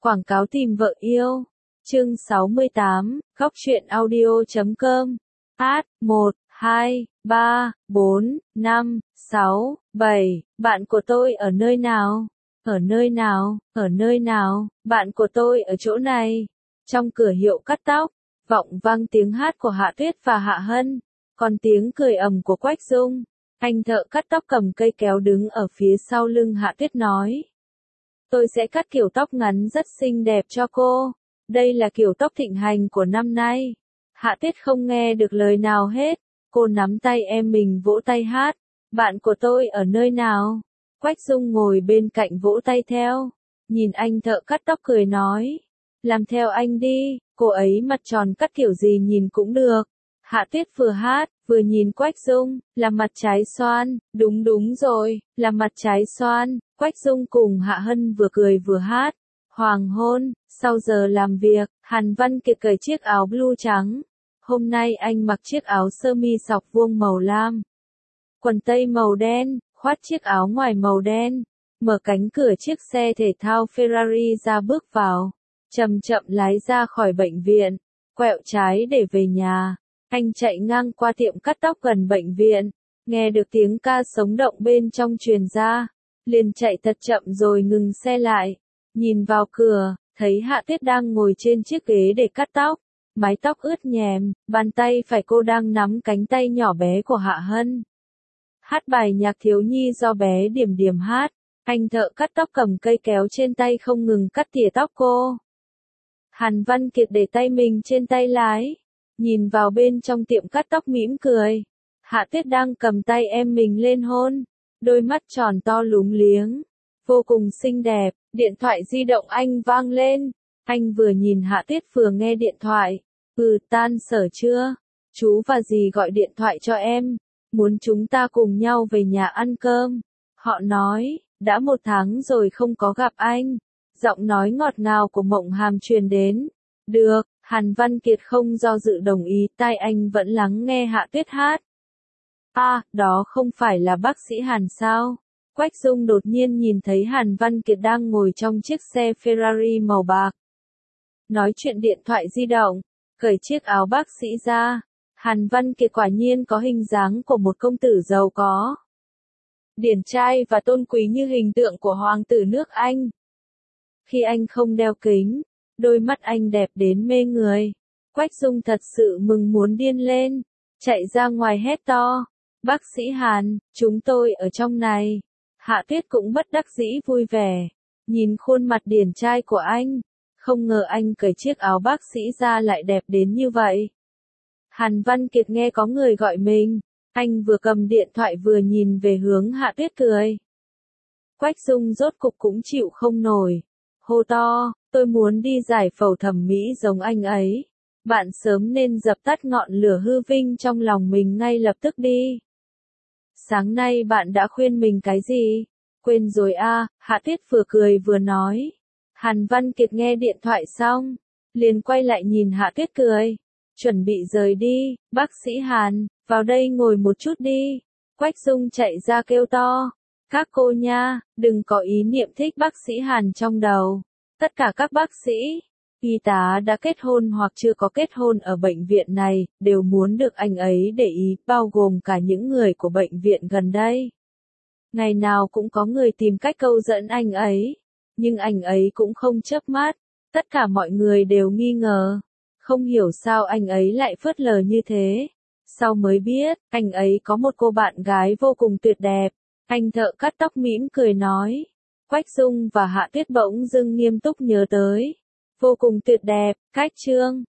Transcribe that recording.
Quảng cáo tìm vợ yêu. Chương 68, Góc truyện audio.com. Hát, 1, 2, 3, 4, 5, 6, 7. Bạn của tôi ở nơi nào? Ở nơi nào? Ở nơi nào? Bạn của tôi ở chỗ này. Trong cửa hiệu cắt tóc, vọng vang tiếng hát của Hạ Tuyết và Hạ Hân, còn tiếng cười ầm của Quách Dung. Anh thợ cắt tóc cầm cây kéo đứng ở phía sau lưng Hạ Tuyết nói: Tôi sẽ cắt kiểu tóc ngắn rất xinh đẹp cho cô. Đây là kiểu tóc thịnh hành của năm nay. Hạ Tuyết không nghe được lời nào hết. Cô nắm tay em mình vỗ tay hát. Bạn của tôi ở nơi nào? Quách Dung ngồi bên cạnh vỗ tay theo. Nhìn anh thợ cắt tóc cười nói: Làm theo anh đi, cô ấy mặt tròn cắt kiểu gì nhìn cũng được. Hạ Tuyết vừa hát, vừa nhìn Quách Dung, là mặt trái xoan, đúng rồi, là mặt trái xoan. Quách Dung cùng Hạ Hân vừa cười vừa hát. Hoàng hôn, sau giờ làm việc, Hàn Văn Kiệt cởi chiếc áo blue trắng. Hôm nay anh mặc chiếc áo sơ mi sọc vuông màu lam, quần tây màu đen, khoác chiếc áo ngoài màu đen, mở cánh cửa chiếc xe thể thao Ferrari ra bước vào, chậm chậm lái ra khỏi bệnh viện, quẹo trái để về nhà. Anh chạy ngang qua tiệm cắt tóc gần bệnh viện, nghe được tiếng ca sống động bên trong truyền ra, liền chạy thật chậm rồi ngừng xe lại, nhìn vào cửa, thấy Hạ Tuyết đang ngồi trên chiếc ghế để cắt tóc, mái tóc ướt nhèm, bàn tay phải cô đang nắm cánh tay nhỏ bé của Hạ Hân. Hát bài nhạc thiếu nhi do bé Điểm Điểm hát, anh thợ cắt tóc cầm cây kéo trên tay không ngừng cắt tỉa tóc cô. Hàn Văn Kiệt để tay mình trên tay lái, nhìn vào bên trong tiệm cắt tóc mỉm cười. Hạ Tuyết đang cầm tay em mình lên hôn, đôi mắt tròn to lúng liếng, vô cùng xinh đẹp. Điện thoại di động anh vang lên, anh vừa nhìn Hạ Tuyết vừa nghe điện thoại. Tan sở chưa? Chú và dì gọi điện thoại cho em, muốn chúng ta cùng nhau về nhà ăn cơm. Họ nói, đã 1 tháng rồi không có gặp anh. Giọng nói ngọt ngào của Mộng Hàm truyền đến. Được, Hàn Văn Kiệt không do dự đồng ý, tai anh vẫn lắng nghe Hạ Tuyết hát. Đó không phải là bác sĩ Hàn sao? Quách Dung đột nhiên nhìn thấy Hàn Văn Kiệt đang ngồi trong chiếc xe Ferrari màu bạc, nói chuyện điện thoại di động, cởi chiếc áo bác sĩ ra. Hàn Văn Kiệt quả nhiên có hình dáng của một công tử giàu có, điển trai và tôn quý như hình tượng của hoàng tử nước Anh. Khi anh không đeo kính, đôi mắt anh đẹp đến mê người. Quách Dung thật sự mừng muốn điên lên, chạy ra ngoài hét to: Bác sĩ Hàn, chúng tôi ở trong này. Hạ Tuyết cũng bất đắc dĩ vui vẻ, nhìn khuôn mặt điển trai của anh, không ngờ anh cởi chiếc áo bác sĩ ra lại đẹp đến như vậy. Hàn Văn Kiệt nghe có người gọi mình, anh vừa cầm điện thoại vừa nhìn về hướng Hạ Tuyết cười. Quách Dung rốt cục cũng chịu không nổi, hô to: Tôi muốn đi giải phẫu thẩm mỹ giống anh ấy. Bạn sớm nên dập tắt ngọn lửa hư vinh trong lòng mình ngay lập tức đi. Sáng nay bạn đã khuyên mình cái gì? Quên rồi à? Hạ Tuyết vừa cười vừa nói. Hàn Văn Kiệt nghe điện thoại xong, liền quay lại nhìn Hạ Tuyết cười. Chuẩn bị rời đi. Bác sĩ Hàn, vào đây ngồi một chút đi. Quách Dung chạy ra kêu to: Các cô nha, đừng có ý niệm thích bác sĩ Hàn trong đầu. Tất cả các bác sĩ, y tá đã kết hôn hoặc chưa có kết hôn ở bệnh viện này, đều muốn được anh ấy để ý, bao gồm cả những người của bệnh viện gần đây. Ngày nào cũng có người tìm cách câu dẫn anh ấy, nhưng anh ấy cũng không chớp mắt. Tất cả mọi người đều nghi ngờ, không hiểu sao anh ấy lại phớt lờ như thế. Sau mới biết, anh ấy có một cô bạn gái vô cùng tuyệt đẹp. Anh thợ cắt tóc mỉm cười nói. Quách Dung và Hạ Tuyết bỗng dưng nghiêm túc nhớ tới. Vô cùng tuyệt đẹp, cách chương.